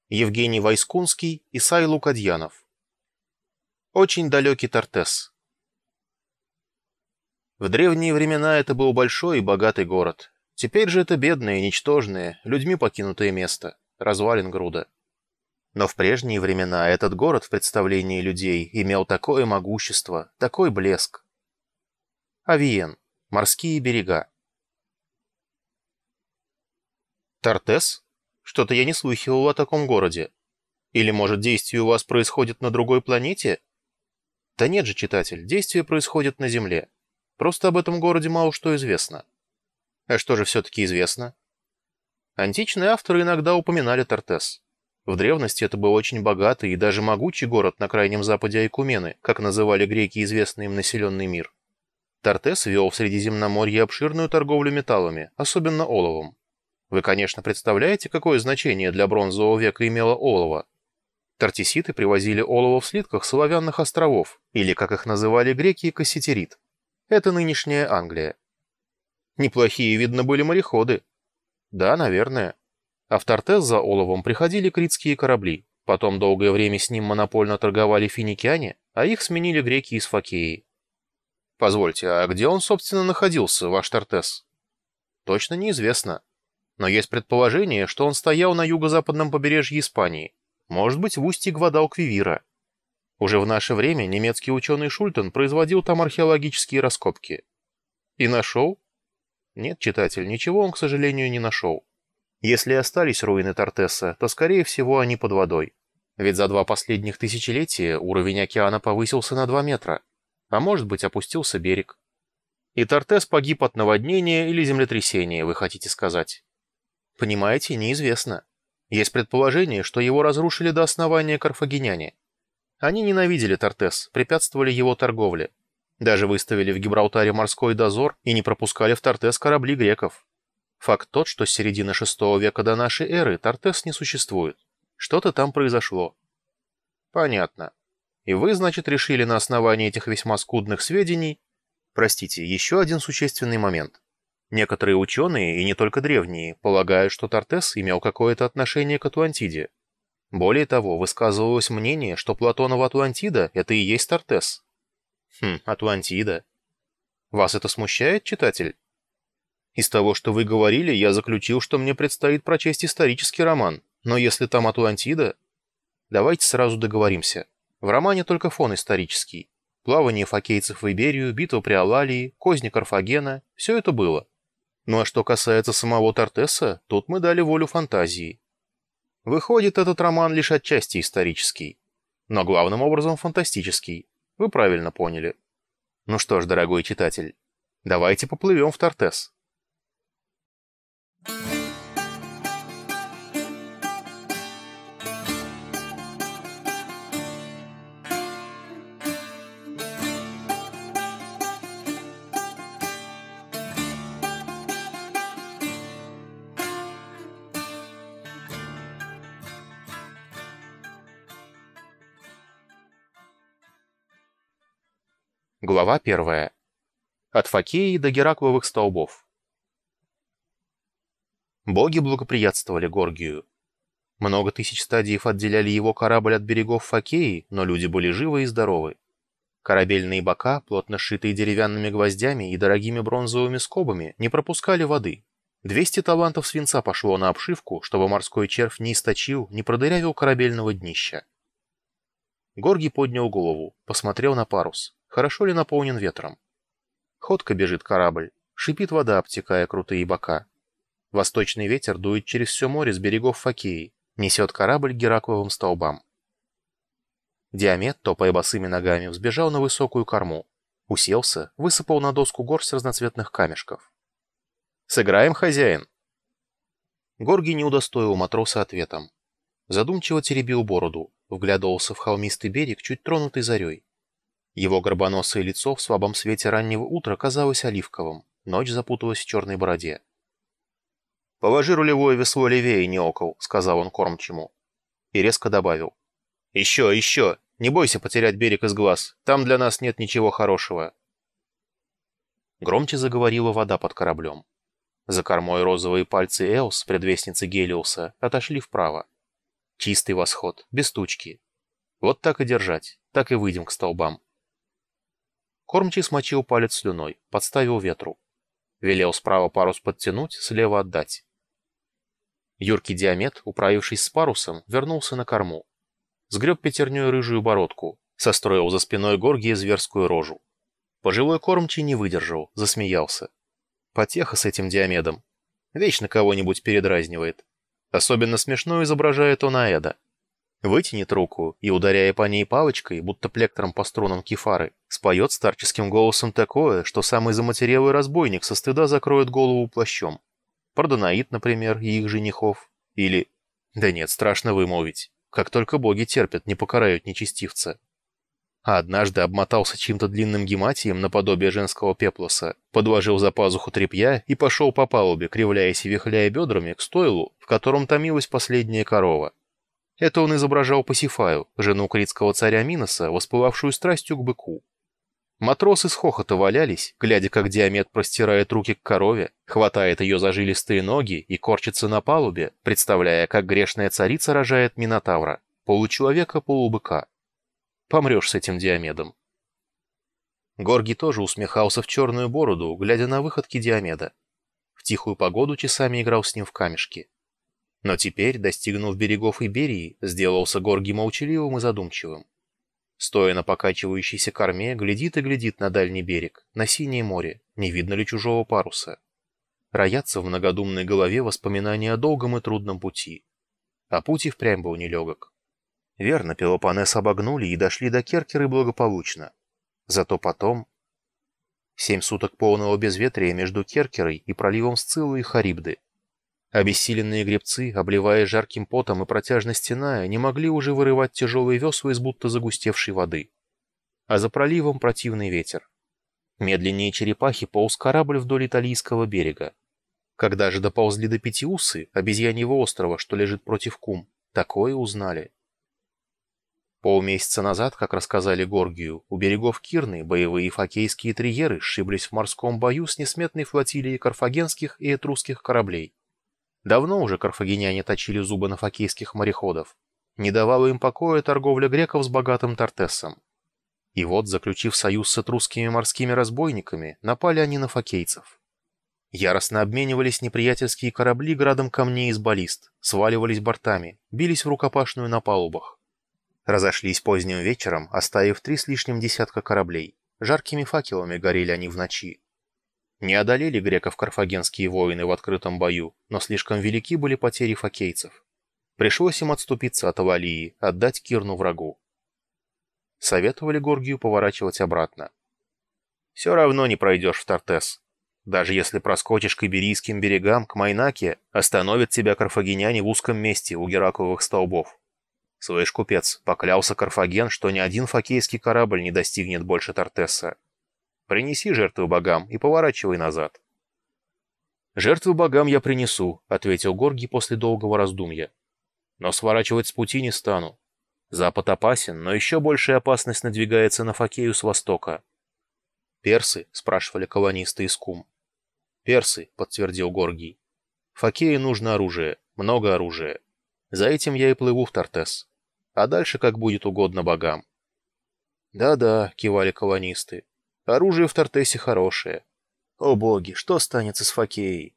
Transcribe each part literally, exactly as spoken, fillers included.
Евгений Войскунский, Исай Лукадьянов. Очень далекий Тартес. В древние времена это был большой и богатый город. Теперь же это бедное, ничтожное, людьми покинутое место, развалин груда. Но в прежние времена этот город в представлении людей имел такое могущество, такой блеск. Авиен. Морские берега. Тартес? Что-то я не слыхивал о таком городе. Или, может, действие у вас происходит на другой планете? Да нет же, читатель, действие происходит на Земле. Просто об этом городе мало что известно. А что же все-таки известно? Античные авторы иногда упоминали Тартес. В древности это был очень богатый и даже могучий город на крайнем западе Айкумены, как называли греки известный им населенный мир. Тартес вел в Средиземноморье обширную торговлю металлами, особенно оловом. Вы, конечно, представляете, какое значение для бронзового века имело олово? Тартеситы привозили олово в слитках с оловянных островов, или, как их называли греки, касситерит. Это нынешняя Англия. Неплохие, видно, были мореходы. Да, наверное. А в Тартес за оловом приходили критские корабли. Потом долгое время с ним монопольно торговали финикиане, а их сменили греки из Фокеи. Позвольте, а где он, собственно, находился, ваш Тартес? Точно неизвестно. Но есть предположение, что он стоял на юго-западном побережье Испании, может быть, в устье Гвадалквивира. Уже в наше время немецкий ученый Шультен производил там археологические раскопки. И нашел? Нет, читатель, ничего он, к сожалению, не нашел. Если и остались руины Тартеса, то, скорее всего, они под водой. Ведь за два последних тысячелетия уровень океана повысился на два метра, а может быть, опустился берег. И Тартес погиб от наводнения или землетрясения, вы хотите сказать? Понимаете, неизвестно. Есть предположение, что его разрушили до основания карфагеняне. Они ненавидели Тартес, препятствовали его торговле. Даже выставили в Гибралтаре морской дозор и не пропускали в Тартес корабли греков. Факт тот, что с середины шестого века до нашей эры Тартес не существует. Что-то там произошло. Понятно. И вы, значит, решили на основании этих весьма скудных сведений... Простите, еще один существенный момент. Некоторые ученые, и не только древние, полагают, что Тартес имел какое-то отношение к Атлантиде. Более того, высказывалось мнение, что Платонова Атлантида — это и есть Тартес. Хм, Атлантида. Вас это смущает, читатель? Из того, что вы говорили, я заключил, что мне предстоит прочесть исторический роман, но если там Атлантида... Давайте сразу договоримся. В романе только фон исторический. Плавание фокейцев в Иберию, битва при Алалии, козни Карфагена — все это было. Ну а что касается самого Тартеса, тут мы дали волю фантазии. Выходит, этот роман лишь отчасти исторический, но главным образом фантастический. Вы правильно поняли. Ну что ж, дорогой читатель, давайте поплывем в Тартес. Глава первая. От Фокеи до Геракловых столбов. Боги благоприятствовали Горгию. Много тысяч стадиев отделяли его корабль от берегов Фокеи, но люди были живы и здоровы. Корабельные бока, плотно сшитые деревянными гвоздями и дорогими бронзовыми скобами, не пропускали воды. Двести талантов свинца пошло на обшивку, чтобы морской червь не источил, не продырявил корабельного днища. Горгий поднял голову, посмотрел на парус. Хорошо ли наполнен ветром? Ходко бежит корабль, шипит вода, обтекая крутые бока. Восточный ветер дует через все море с берегов Фокеи, несет корабль к Геракловым столбам. Диамет, топая босыми ногами, взбежал на высокую корму. Уселся, высыпал на доску горсть разноцветных камешков. «Сыграем, хозяин?» Горгий не удостоил матроса ответом. Задумчиво теребил бороду, вглядывался в холмистый берег, чуть тронутый зарей. Его горбоносое лицо в слабом свете раннего утра казалось оливковым, ночь запуталась в черной бороде. «Положи рулевое весло левее, неокол», — сказал он кормчему. И резко добавил. «Еще, еще! Не бойся потерять берег из глаз, там для нас нет ничего хорошего». Громче заговорила вода под кораблем. За кормой розовые пальцы Эос, предвестницы Гелиуса, отошли вправо. Чистый восход, без тучки. Вот так и держать, так и выйдем к столбам. Кормчий смочил палец слюной, подставил ветру. Велел справа парус подтянуть, слева отдать. Юркий Диамет, управившись с парусом, вернулся на корму. Сгреб пятерней рыжую бородку, состроил за спиной Горгия зверскую рожу. Пожилой кормчий не выдержал, засмеялся. Потеха с этим Диомедом. Вечно кого-нибудь передразнивает. Особенно смешно изображает он Аэда. Вытянет руку и, ударяя по ней палочкой, будто плектором по струнам кефары, споет старческим голосом такое, что самый заматерелый разбойник со стыда закроет голову плащом. Про Данаид, например, и их женихов. Или... Да нет, страшно вымолвить. Как только боги терпят, не покарают нечестивца. А однажды обмотался чьим-то длинным гематием наподобие женского пеплоса, подложил за пазуху тряпья и пошел по палубе, кривляясь и вихляя бедрами, к стойлу, в котором томилась последняя корова. Это он изображал Пасифаю, жену критского царя Миноса, воспылавшую страстью к быку. Матросы с хохота валялись, глядя, как Диамет простирает руки к корове, хватает ее за жилистые ноги и корчится на палубе, представляя, как грешная царица рожает Минотавра, получеловека-полубыка. Помрешь с этим Диомедом. Горгий тоже усмехался в черную бороду, глядя на выходки Диомеда. В тихую погоду часами играл с ним в камешки. Но теперь, достигнув берегов Иберии, сделался Горгий молчаливым и задумчивым. Стоя на покачивающейся корме, глядит и глядит на дальний берег, на синее море, не видно ли чужого паруса. Роятся в многодумной голове воспоминания о долгом и трудном пути. А путь и впрямь был нелегок. Верно, Пелопоннес обогнули и дошли до Керкеры благополучно. Зато потом... Семь суток полного безветрия между Керкерой и проливом Сциллы и Харибды. Обессиленные гребцы, обливаясь жарким потом и протяжно стеная, не могли уже вырывать тяжелые весла из будто загустевшей воды. А за проливом противный ветер. Медленнее черепахи полз корабль вдоль италийского берега. Когда же доползли до Петиусы, обезьяньего острова, что лежит против Кум, такое узнали. Полмесяца назад, как рассказали Горгию, у берегов Кирны боевые фокейские триеры сшиблись в морском бою с несметной флотилией карфагенских и этрусских кораблей. Давно уже карфагеняне точили зубы на фокейских мореходов. Не давала им покоя торговля греков с богатым Тартессом. И вот, заключив союз с этрусскими морскими разбойниками, напали они на фокейцев. Яростно обменивались неприятельские корабли градом камней из баллист, сваливались бортами, бились в рукопашную на палубах. Разошлись поздним вечером, оставив три с лишним десятка кораблей. Жаркими факелами горели они в ночи. Не одолели греков карфагенские воины в открытом бою, но слишком велики были потери фокейцев. Пришлось им отступиться от Авалии, отдать Кирну врагу. Советовали Горгию поворачивать обратно. Все равно не пройдешь в Тартес. Даже если проскочишь к Иберийским берегам, к Майнаке, остановят тебя карфагеняне в узком месте у Геракловых столбов. Слышь, купец, поклялся Карфаген, что ни один фокейский корабль не достигнет больше Тартеса. Принеси жертву богам и поворачивай назад. «Жертву богам я принесу», — ответил Горгий после долгого раздумья. «Но сворачивать с пути не стану. Запад опасен, но еще большая опасность надвигается на Фокею с востока». «Персы?» — спрашивали колонисты из Кум. «Персы», — подтвердил Горгий. «Фокее нужно оружие, много оружия. За этим я и плыву в Тартес. А дальше как будет угодно богам». «Да-да», — кивали колонисты. «Оружие в Тартесе хорошее. О боги, что станется с Фокеей?»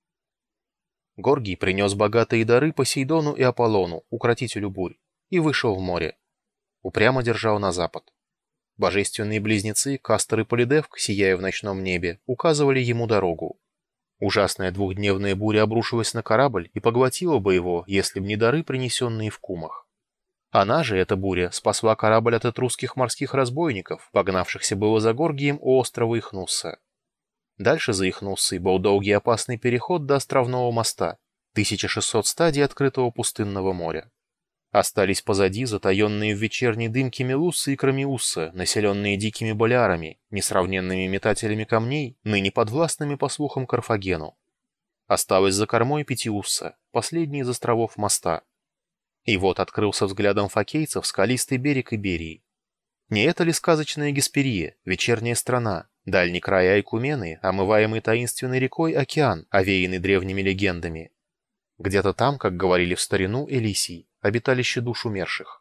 Горгий принес богатые дары Посейдону и Аполлону, укротителю бурь, и вышел в море. Упрямо держал на запад. Божественные близнецы, Кастор и Полидевк, сияя в ночном небе, указывали ему дорогу. Ужасная двухдневная буря обрушилась на корабль и поглотила бы его, если б не дары, принесенные в Кумах. Она же, эта буря, спасла корабль от этрусских морских разбойников, погнавшихся было за Горгием у острова Ихнусса. Дальше за Ихнуссой был долгий опасный переход до островного моста, тысяча шестьсот стадий открытого пустынного моря. Остались позади затаенные в вечерней дымке Мелусса и Кромиусса, населенные дикими болярами, несравненными метателями камней, ныне подвластными по слухам Карфагену. Осталось за кормой Петиусса, последний из островов моста. И вот открылся взглядом фокейцев скалистый берег Иберии. Не это ли сказочная Гесперия, вечерняя страна, дальний край Айкумены, омываемый таинственной рекой океан, овеянный древними легендами? Где-то там, как говорили в старину, Элисий, обиталище душ умерших.